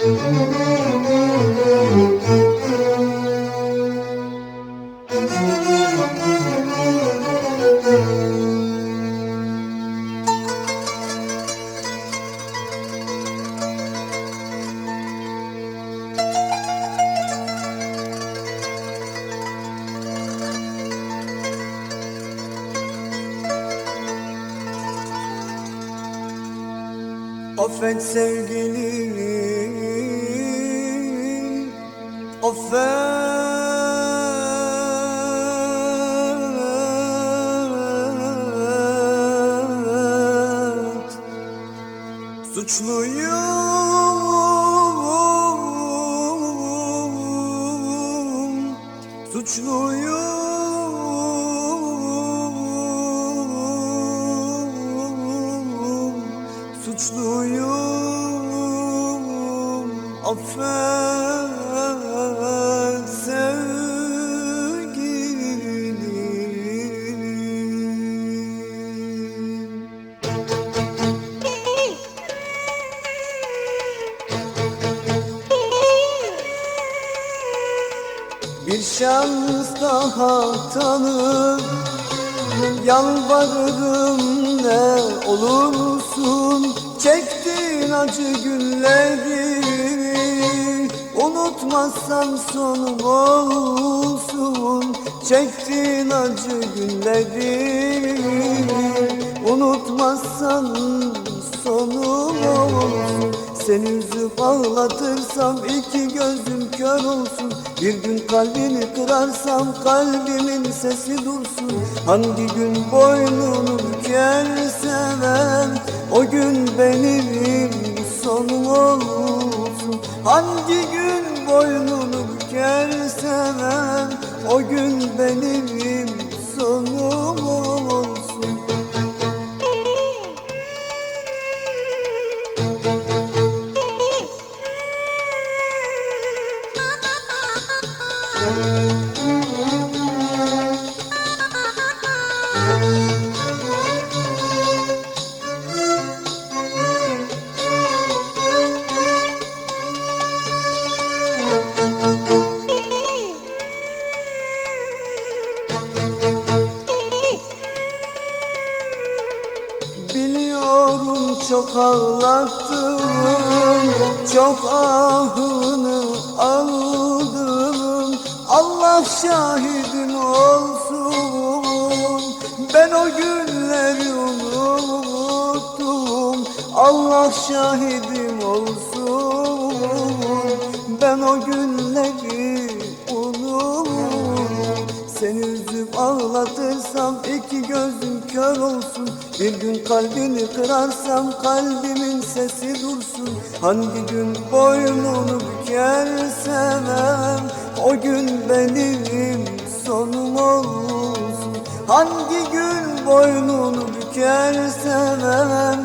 Affet sevgilim, affet. Suçluyum, suçluyum, affet sevgilim. Bir şans daha tanı, yalvarırım ne olursun. Çektiğin acı günleri unutmazsam sonum olsun. Çektiğin acı günleri unutmazsan sonum olsun. Seni üzüp ağlatırsam iki gözüm kör olsun. Bir gün kalbini kırarsam kalbimin sesi dursun. Hangi gün boynunu bükersem o gün benim sonum olsun. Hangi gün boynunu bükersem o gün benim sonum olsun. Biliyorum çok ağlattım, çok ahını aldım. Allah şahidim olsun, ben o günleri unuttum. Allah şahidim olsun, ben o günleri unuttum. Seni üzüp ağlatırsam iki gözüm kör olsun. Bir gün kalbini kırarsam kalbimin sesi dursun. Hangi gün boynunu bükersem o gün benim sonum olsun. Hangi gün boynunu bükersem